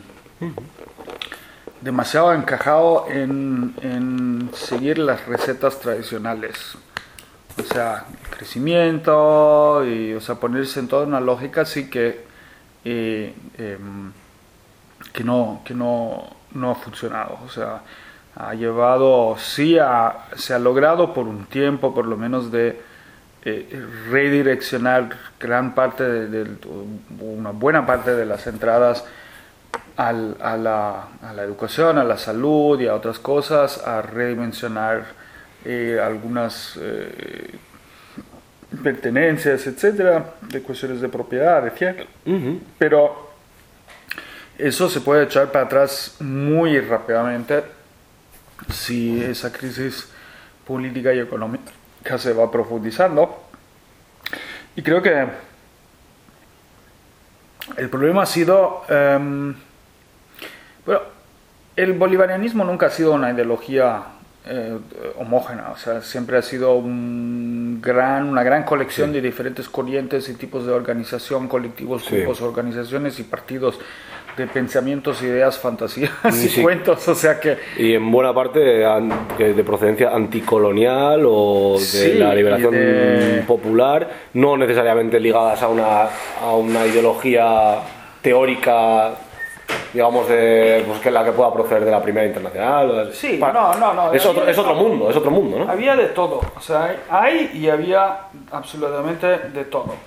demasiado encajado en, en seguir las recetas tradicionales, o sea, crecimiento y, o sea, ponerse en toda una lógica así que eh, eh, que no que no no ha funcionado, o sea, ha llevado, sí, ha, se ha logrado por un tiempo, por lo menos de Eh, redireccionar gran parte de, de, una buena parte de las entradas al, a, la, a la educación, a la salud y a otras cosas, a redimensionar eh, algunas eh, pertenencias, etcétera, de cuestiones de propiedad, de tierra. Uh-huh. Pero eso se puede echar para atrás muy rápidamente si esa crisis política y económica que se va profundizando. Y creo que el problema ha sido um, bueno, el bolivarianismo nunca ha sido una ideología eh, homógena, o sea, siempre ha sido un gran, una gran colección sí. de diferentes corrientes y tipos de organización, colectivos, sí. grupos, organizaciones y partidos de pensamientos, ideas, fantasías y sí. cuentos, o sea que... Y en buena parte de, de procedencia anticolonial o de sí, la liberación de... popular, no necesariamente ligadas a una, a una ideología teórica, digamos, de, pues, que la que pueda proceder de la Primera Internacional. Sí, no, no, no. Es otro, es otro mundo, es otro mundo, ¿no? Había de todo, o sea, hay y había absolutamente de todo.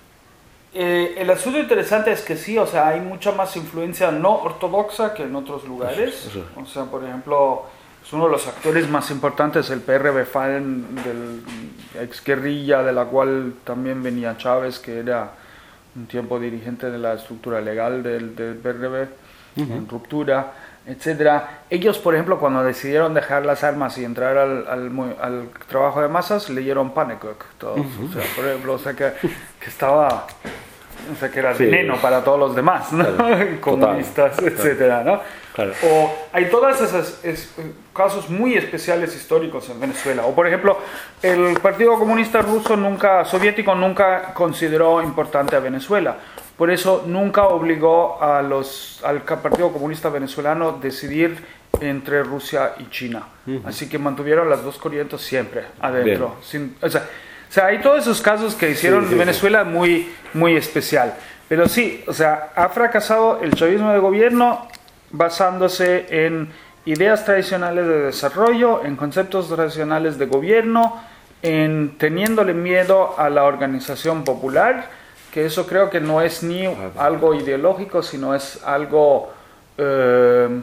Eh, el asunto interesante es que sí, o sea, hay mucha más influencia no ortodoxa que en otros lugares. Eso, eso. O sea, por ejemplo, es uno de los actores más importantes, el P R B F A N, del exguerrilla, de la cual también venía Chávez, que era un tiempo dirigente de la estructura legal del, del P R B, uh-huh. en ruptura, etcétera. Ellos, por ejemplo, cuando decidieron dejar las armas y entrar al, al, al trabajo de masas, leyeron Pannekoek, todos. Uh-huh. O sea, por ejemplo, o sea, que, que estaba... O sea, que era sí, veneno para todos los demás, ¿no? Claro, comunistas, total, etcétera, ¿no? Claro. O hay todos esos es, casos muy especiales históricos en Venezuela. O, por ejemplo, el Partido Comunista Ruso nunca, soviético nunca consideró importante a Venezuela. Por eso nunca obligó a los, al Partido Comunista Venezolano a decidir entre Rusia y China. Uh-huh. Así que mantuvieron las dos corrientes siempre adentro. Sin, o sea, O sea, hay todos esos casos que hicieron sí, sí, Venezuela sí. muy, muy especial. Pero sí, o sea, ha fracasado el chavismo de gobierno basándose en ideas tradicionales de desarrollo, en conceptos tradicionales de gobierno, en teniéndole miedo a la organización popular, que eso creo que no es ni algo ideológico, sino es algo... Eh,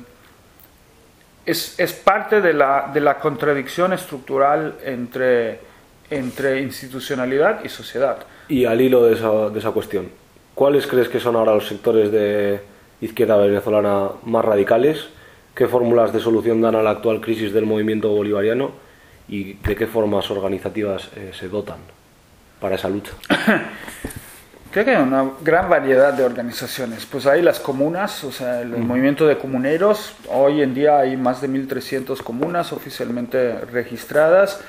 es, es parte de la, de la contradicción estructural entre... entre institucionalidad y sociedad. Y al hilo de esa, de esa cuestión, ¿cuáles crees que son ahora los sectores de izquierda venezolana más radicales? ¿Qué fórmulas de solución dan a la actual crisis del movimiento bolivariano? ¿Y de qué formas organizativas eh, se dotan para esa lucha? Creo que hay una gran variedad de organizaciones. Pues hay las comunas, o sea, el, el movimiento de comuneros. Hoy en día hay más de mil trescientas comunas oficialmente registradas.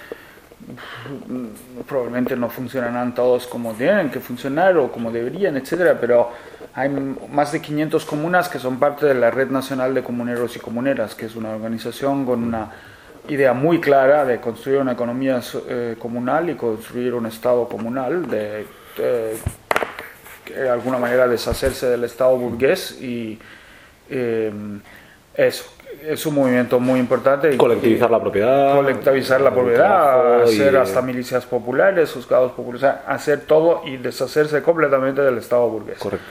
Probablemente no funcionarán todos como tienen que funcionar o como deberían, etcétera, pero hay más de quinientas comunas que son parte de la Red Nacional de Comuneros y Comuneras, que es una organización con una idea muy clara de construir una economía eh, comunal y construir un Estado comunal, de, de, de alguna manera deshacerse del Estado burgués, y eh, eso. Es un movimiento muy importante. Colectivizar la propiedad. Colectivizar la propiedad, hacer y... hasta milicias populares, juzgados populares, o sea, hacer todo y deshacerse completamente del Estado burgués. Correcto.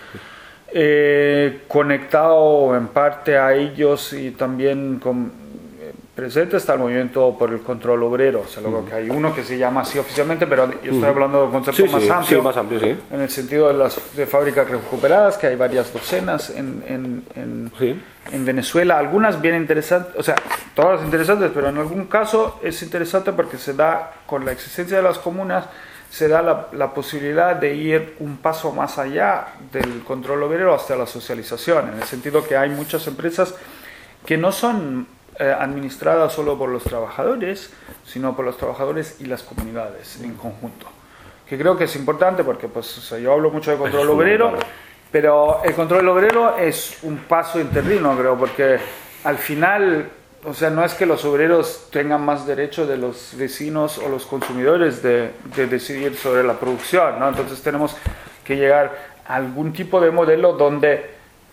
Eh, conectado en parte a ellos y también con, eh, presente está el movimiento por el control obrero. O sea, luego mm. que hay uno que se llama así oficialmente, pero yo estoy mm. hablando de un concepto sí, más, sí, amplio, sí, más amplio, sí. En el sentido de las de fábricas recuperadas, que hay varias docenas en, en, en sí. en Venezuela, algunas bien interesantes, o sea, todas interesantes, pero en algún caso es interesante porque se da, con la existencia de las comunas, se da la, la posibilidad de ir un paso más allá del control obrero hasta la socialización, en el sentido que hay muchas empresas que no son eh, administradas solo por los trabajadores, sino por los trabajadores y las comunidades en conjunto, que creo que es importante porque pues, o sea, yo hablo mucho de control obrero, pero el control obrero es un paso interno, creo, porque al final, o sea, no es que los obreros tengan más derecho de los vecinos o los consumidores de, de decidir sobre la producción, ¿no? Entonces tenemos que llegar a algún tipo de modelo donde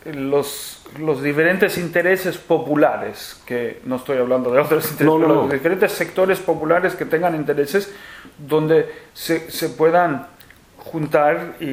los, los diferentes intereses populares, que no estoy hablando de otros intereses, no, no, pero no. los diferentes sectores populares que tengan intereses donde se, se puedan juntar y,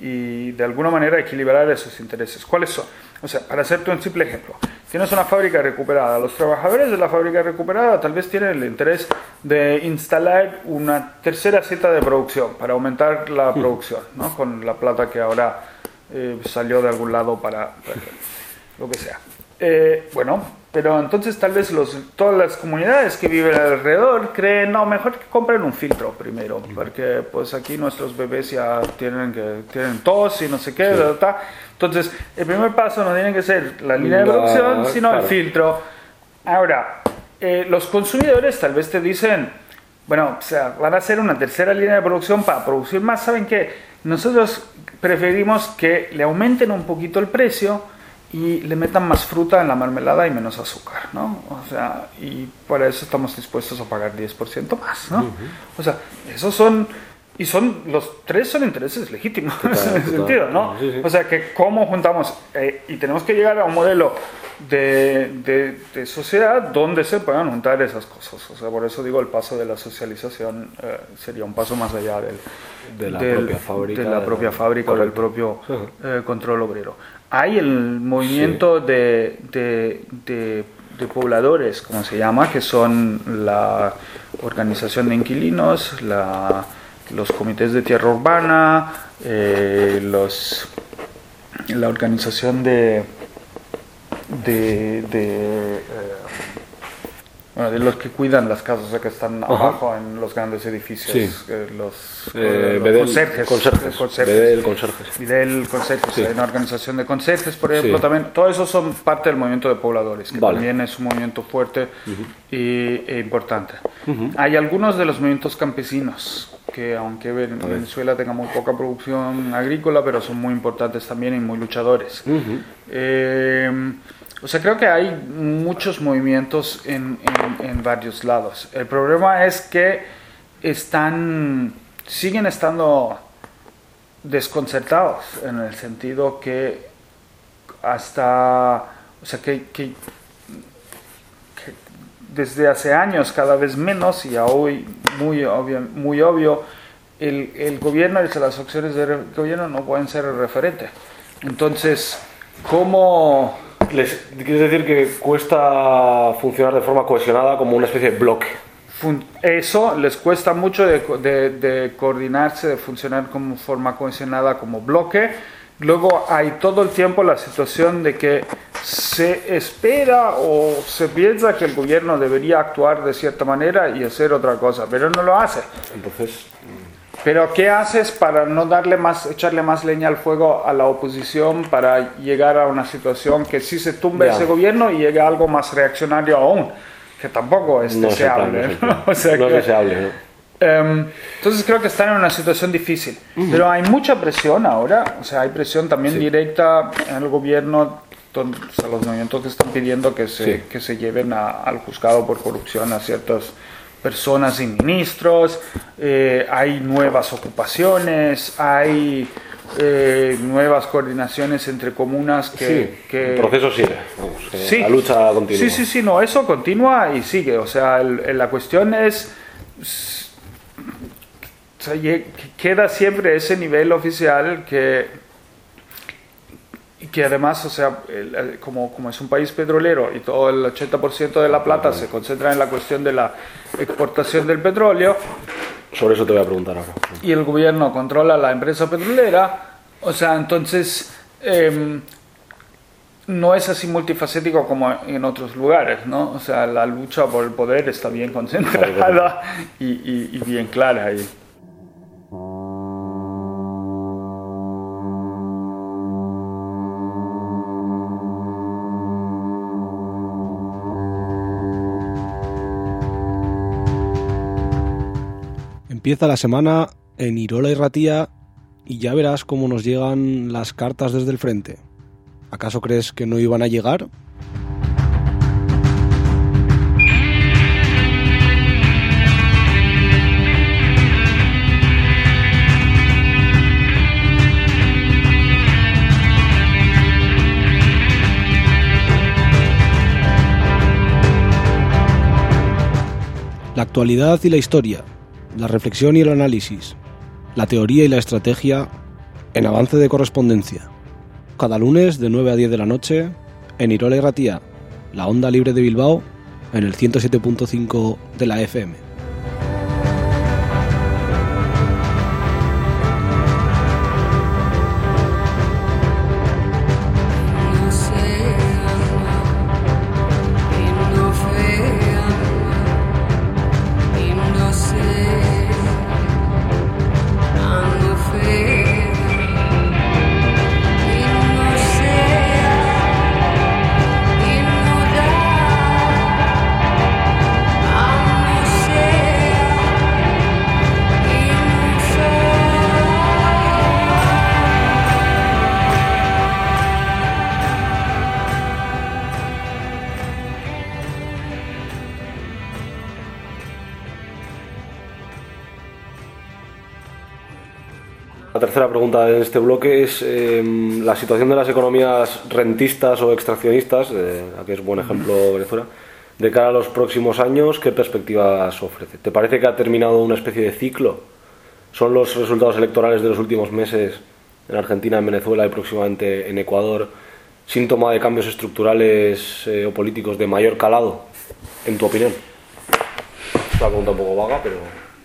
y de alguna manera equilibrar esos intereses. ¿Cuáles son? O sea, para hacerte un simple ejemplo, tienes una fábrica recuperada, los trabajadores de la fábrica recuperada tal vez tienen el interés de instalar una tercera cita de producción para aumentar la producción, ¿no? Con la plata que ahora eh, salió de algún lado para, para lo que sea. Eh, bueno, pero entonces tal vez los, todas las comunidades que viven alrededor creen, no, mejor que compren un filtro primero, porque pues aquí nuestros bebés ya tienen, que, tienen tos y no sé qué, sí. ta, entonces el primer paso no tiene que ser la línea de producción, la, sino claro. el filtro. Ahora, eh, los consumidores tal vez te dicen, bueno, o sea, van a hacer una tercera línea de producción para producir más, ¿saben qué? Nosotros preferimos que le aumenten un poquito el precio y le metan más fruta en la mermelada y menos azúcar, ¿no? O sea, y para eso estamos dispuestos a pagar diez por ciento más, ¿no? Uh-huh. O sea, esos son, y son, los tres son intereses legítimos, total, en ese total. sentido, ¿no? Sí, sí. O sea, que cómo juntamos, eh, y tenemos que llegar a un modelo de, de, de sociedad donde se puedan juntar esas cosas. O sea, por eso digo, el paso de la socialización eh, sería un paso más allá del, de la del, propia fábrica, de la propia fábrica o del propio eh, control obrero. Hay el movimiento sí. de, de, de, de pobladores, como se llama, que son la organización de inquilinos, la, los comités de tierra urbana, eh, los, la organización de, de, de, eh, bueno, de los que cuidan las casas, o sea, que están Ajá. abajo en los grandes edificios, sí. eh, los, eh, los Bedel, conserjes, conserjes, conserjes. Bedel, conserjes. Bedel, conserjes. Sí. Hay una organización de conserjes, por ejemplo, sí. también. Todo eso son parte del movimiento de pobladores, que vale. también es un movimiento fuerte uh-huh. y, e importante. Uh-huh. Hay algunos de los movimientos campesinos, que aunque en Venezuela tenga muy poca producción agrícola, pero son muy importantes también y muy luchadores. Uh-huh. Eh, O sea, creo que hay muchos movimientos en, en, en varios lados. El problema es que están, siguen estando desconcertados, en el sentido que hasta, o sea, que, que, que desde hace años cada vez menos, y a hoy muy obvio, muy obvio el, el gobierno y las acciones del gobierno no pueden ser el referente. Entonces, ¿cómo...? Les, ¿Quieres decir que cuesta funcionar de forma cohesionada como una especie de bloque? Eso les cuesta mucho de, de, de coordinarse, de funcionar como forma cohesionada como bloque. Luego hay todo el tiempo la situación de que se espera o se piensa que el gobierno debería actuar de cierta manera y hacer otra cosa, pero no lo hace. Entonces... Pero ¿qué haces para no darle más, echarle más leña al fuego a la oposición para llegar a una situación que sí se tumbe Ya. ese gobierno y llegue a algo más reaccionario aún? Que tampoco es No es el plan, deseable. no es el plan. O sea No es que- deseable, ¿no? Em, entonces creo que están en una situación difícil, pero hay mucha presión ahora, o sea, hay presión también Sí. directa en el gobierno, donde, o sea, los movimientos que están pidiendo que se, Sí. que se lleven a- al juzgado por corrupción a ciertas personas y ministros, eh, hay nuevas ocupaciones, hay eh, nuevas coordinaciones entre comunas que... Sí, que el proceso sigue, vamos, que Sí. la lucha continúa. Sí, sí, sí, no, eso continúa y sigue. O sea, el- el- la cuestión es, o sea, lle- que queda siempre ese nivel oficial que, y que además, o sea, el- el- como, como es un país petrolero y todo el ochenta por ciento de la plata se concentra en la cuestión de la exportación del petróleo, Sobre eso te voy a preguntar ahora. y el gobierno controla la empresa petrolera, o sea, entonces em, no es así multifacético como en otros lugares, ¿no? O sea, la lucha por el poder está bien concentrada y, y- y bien clara ahí. Empieza la semana en Irola y Ratía y ya verás cómo nos llegan las cartas desde el frente. ¿Acaso crees que no iban a llegar? La actualidad y la historia, la reflexión y el análisis, la teoría y la estrategia en Avance de Correspondencia. Cada lunes de nueve a diez de la noche en Irola y Ratía, la onda libre de Bilbao, en el ciento siete punto cinco de la F M. La tercera pregunta en este bloque es eh, la situación de las economías rentistas o extraccionistas, eh, aquí es buen ejemplo Venezuela, de cara a los próximos años, ¿qué perspectivas ofrece? ¿Te parece que ha terminado una especie de ciclo? ¿Son los resultados electorales de los últimos meses en Argentina, en Venezuela y próximamente en Ecuador síntoma de cambios estructurales eh, o políticos de mayor calado, en tu opinión? Es una pregunta un poco vaga, pero...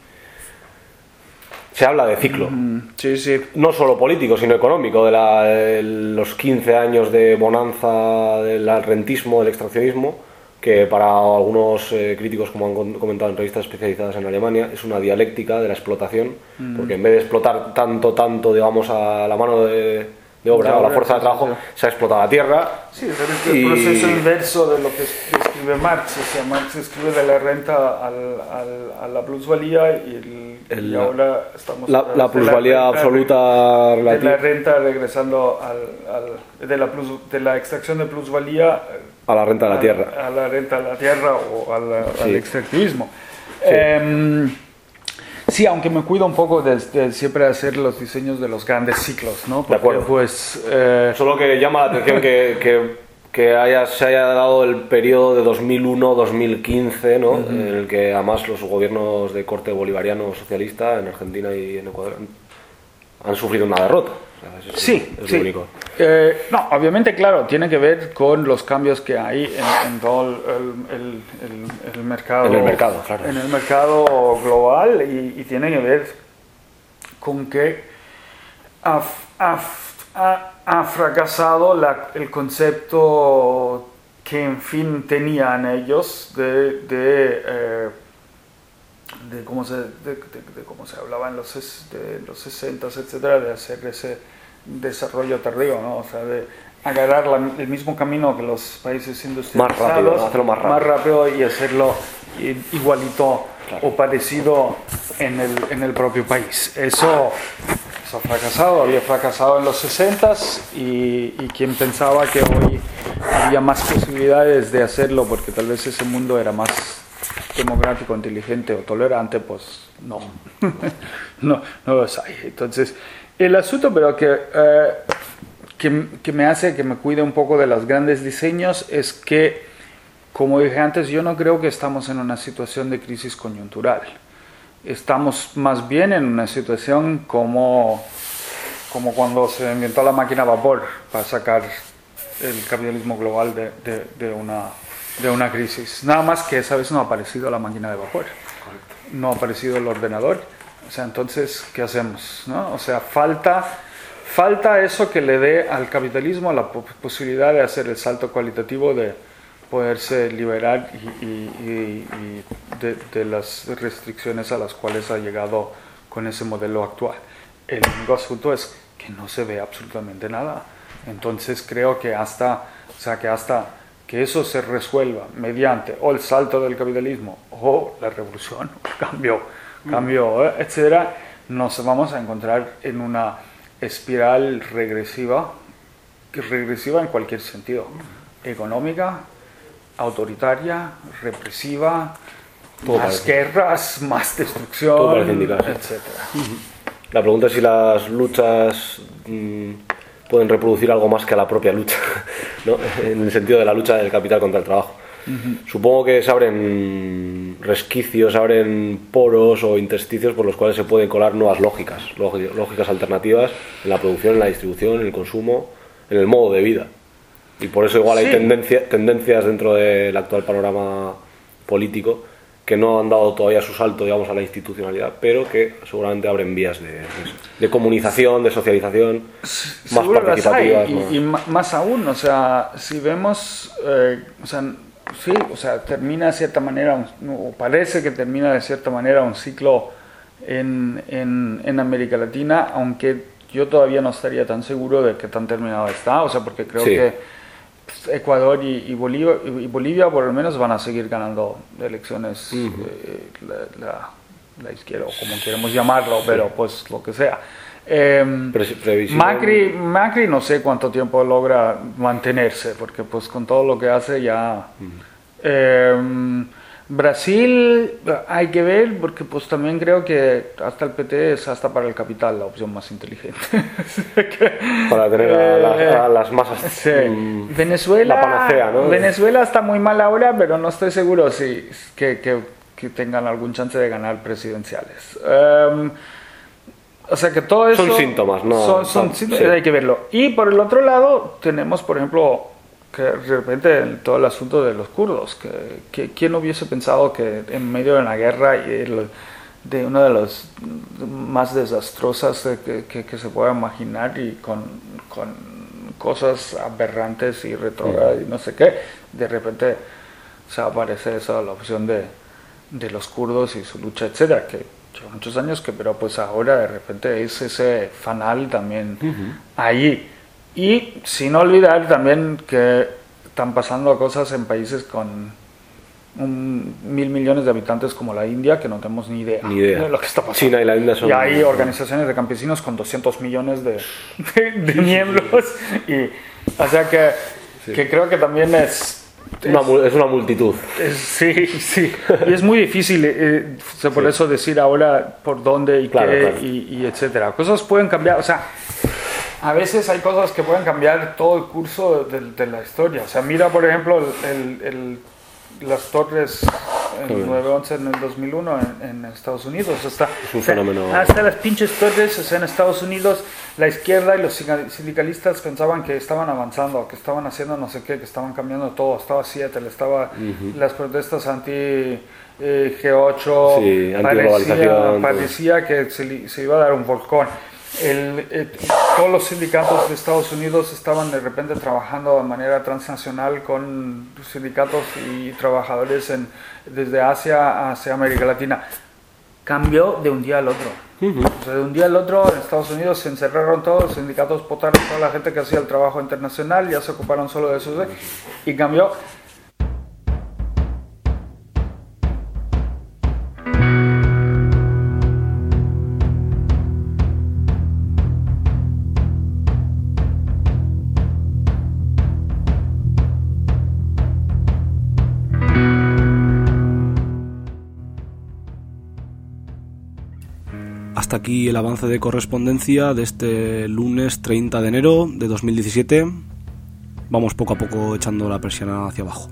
Se habla de ciclo, Sí, sí. no solo político, sino económico, de, la, de los quince años de bonanza del rentismo, del extraccionismo, que para algunos eh, críticos, como han con- comentado en revistas especializadas en Alemania, es una dialéctica de la explotación, Mm. porque en vez de explotar tanto, tanto, digamos, a la mano de, de obra, De a la obra, fuerza de sí, trabajo, sí. se ha explotado la tierra. Sí, es el Y- proceso inverso de lo que describe Marx. O sea, Marx escribe de la renta al, al- a la plusvalía y, el- El- y ahora estamos... La, otra la vez de plusvalía renta- absoluta De la relativa renta regresando al, al- de, la plus- de la extracción de plusvalía a la renta de la a- tierra. a la renta de la tierra o al, al Sí. extractivismo. Em, sí, aunque me cuido un poco de, de siempre hacer los diseños de los grandes ciclos, ¿no? Porque, acuerdo. pues... eh, Solo que llama la atención que, que, que haya, se haya dado el periodo de dos mil uno a dos mil quince, ¿no? En el que además los gobiernos de corte bolivariano socialista en Argentina y en Ecuador han, han sufrido una derrota. O sea, eso es- Sí, es sí. lo único. Eh, no, obviamente, claro, tiene que ver con los cambios que hay en, en todo el, el- el- el mercado. En el mercado, claro. En el mercado global y, y tiene que ver con que ha, ha- ha- ha fracasado la- el concepto que, en fin, tenían ellos de, de, eh, de cómo se, de, de, de cómo se hablaba en los, de los sesenta, etcétera, de hacer ese desarrollo tardío, ¿no? O sea, de agarrar la, el mismo camino que los países industrializados, más rápido, hacerlo más rápido, más rápido y hacerlo igualito, claro, o parecido en el, en el propio país. Eso, eso ha fracasado, había fracasado en los sesentas y, y quien pensaba que hoy había más posibilidades de hacerlo porque tal vez ese mundo era más democrático, inteligente o tolerante, pues no, no, no los hay. Entonces, el asunto, pero que, eh, que, que me hace que me cuide un poco de los grandes diseños es que, como dije antes, yo no creo que estamos en una situación de crisis coyuntural. Estamos más bien en una situación como, como cuando se inventó la máquina a vapor para sacar el capitalismo global de, de, de, una, de una crisis. Nada más que esa vez no ha aparecido la máquina de vapor. Correcto. No ha aparecido el ordenador. O sea, entonces, ¿qué hacemos? ¿No? O sea, falta, falta eso que le dé al capitalismo la posibilidad de hacer el salto cualitativo de poderse liberar y, y, y, y de, de las restricciones a las cuales ha llegado con ese modelo actual. El único asunto es que no se ve absolutamente nada. Entonces creo que hasta, o sea, que hasta que eso se resuelva mediante o el salto del capitalismo o la revolución, el cambio, cambio, etcétera, nos vamos a encontrar en una espiral regresiva, regresiva en cualquier sentido, económica, autoritaria, represiva, todo más parece. Guerras, más destrucción, etcétera. La pregunta es si las luchas mmm, pueden reproducir algo más que la propia lucha, ¿no? En el sentido de la lucha del capital contra el trabajo. Uh-huh. Supongo que se abren resquicios, se abren poros o intersticios por los cuales se pueden colar nuevas lógicas, lógicas alternativas en la producción, en la distribución, en el consumo, en el modo de vida. Y por eso igual sí. hay tendencia, tendencias dentro del actual panorama político que no han dado todavía su salto, digamos, a la institucionalidad, pero que seguramente abren vías de, de, de comunicación, de socialización, más seguro participativas. Las hay, y, y más aún, o sea, si vemos, eh, o sea, sí, o sea, termina de cierta manera, un, o parece que termina de cierta manera un ciclo en, en, en América Latina, aunque yo todavía no estaría tan seguro de que tan terminado está, o sea, porque creo sí. que Ecuador y, y, Bolivia, y Bolivia por lo menos van a seguir ganando elecciones, uh-huh. eh, la, la, la izquierda, o como queremos llamarlo, sí. pero pues lo que sea. Eh, Macri, Macri no sé cuánto tiempo logra mantenerse, porque pues con todo lo que hace ya... Uh-huh. eh, Brasil hay que ver, porque pues también creo que hasta el P T es hasta para el capital la opción más inteligente. Para tener a, la, a las masas. Sí. Mm, Venezuela, la panacea, ¿no? Venezuela está muy mal ahora, pero no estoy seguro si que, que, que tengan algún chance de ganar presidenciales. Um, o sea que todo eso... Son síntomas, ¿no? Son, son síntomas, sí. Hay que verlo. Y por el otro lado tenemos, por ejemplo... que de repente todo el asunto de los kurdos, que, que quién hubiese pensado que en medio de una guerra y el, de una de las más desastrosas que, que, que se pueda imaginar y con, con cosas aberrantes y retrógradas y no sé qué, de repente se aparece esa la opción de, de los kurdos y su lucha, etcétera, que lleva muchos años, que pero pues ahora de repente es ese fanal también uh-huh. ahí. Y sin olvidar también que están pasando cosas en países con un, mil millones de habitantes como la India, que no tenemos ni idea, ni idea. de lo que está pasando. China y la India son... Y hay organizaciones de campesinos con doscientos millones de, de, de miembros. Y, o sea que, sí. que creo que también es... Es una, es una multitud. Es, sí, sí. Y es muy difícil, eh, por sí. eso decir ahora por dónde y claro, qué, claro. Y, y etcétera. Cosas pueden cambiar, o sea... A veces hay cosas que pueden cambiar todo el curso de, de la historia. O sea, mira, por ejemplo, el, el, las torres en nueve once en el dos mil uno en, en Estados Unidos. Hasta, es un fenómeno. O sea, hasta las pinches torres, o sea, en Estados Unidos, la izquierda y los sindicalistas pensaban que estaban avanzando, que estaban haciendo no sé qué, que estaban cambiando todo. Estaba Seattle, estaba uh-huh. las protestas anti... Eh, G ocho, sí, parecía, parecía que se, se iba a dar un volcón. El, eh, todos los sindicatos de Estados Unidos estaban de repente trabajando de manera transnacional con sindicatos y trabajadores en, desde Asia hacia América Latina. cambió de un día al otro. Uh-huh. O sea, de un día al otro en Estados Unidos se encerraron todos, los sindicatos votaron toda la gente que hacía el trabajo internacional, ya se ocuparon solo de eso y cambió. Hasta aquí el avance de correspondencia de este lunes treinta de enero de dos mil diecisiete. Vamos poco a poco echando la persiana hacia abajo.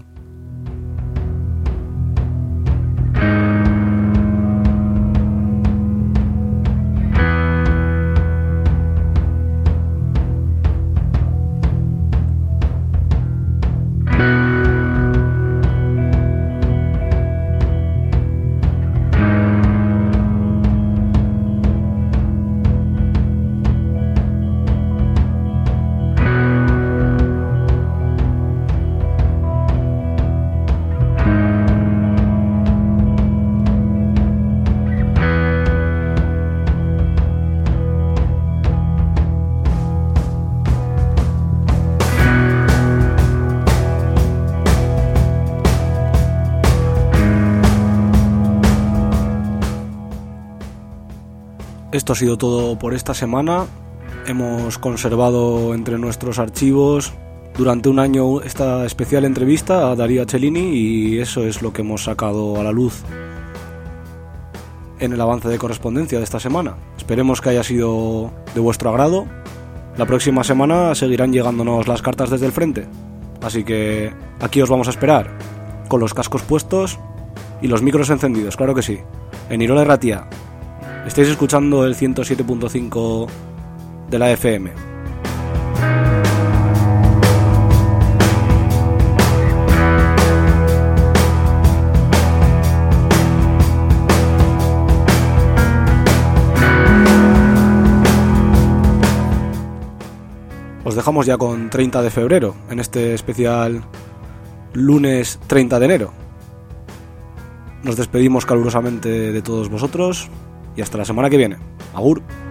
Esto ha sido todo por esta semana. Hemos conservado entre nuestros archivos durante un año esta especial entrevista a Darío Cellini y eso es lo que hemos sacado a la luz en el avance de correspondencia de esta semana. Esperemos que haya sido de vuestro agrado. La próxima semana seguirán llegándonos las cartas desde el frente, así que aquí os vamos a esperar con los cascos puestos y los micros encendidos, claro que sí, en Irola Ratia. Estáis escuchando el ciento siete punto cinco de la F M. Os dejamos ya con treinta de febrero, en este especial lunes treinta de enero. Nos despedimos calurosamente de todos vosotros y hasta la semana que viene. Agur.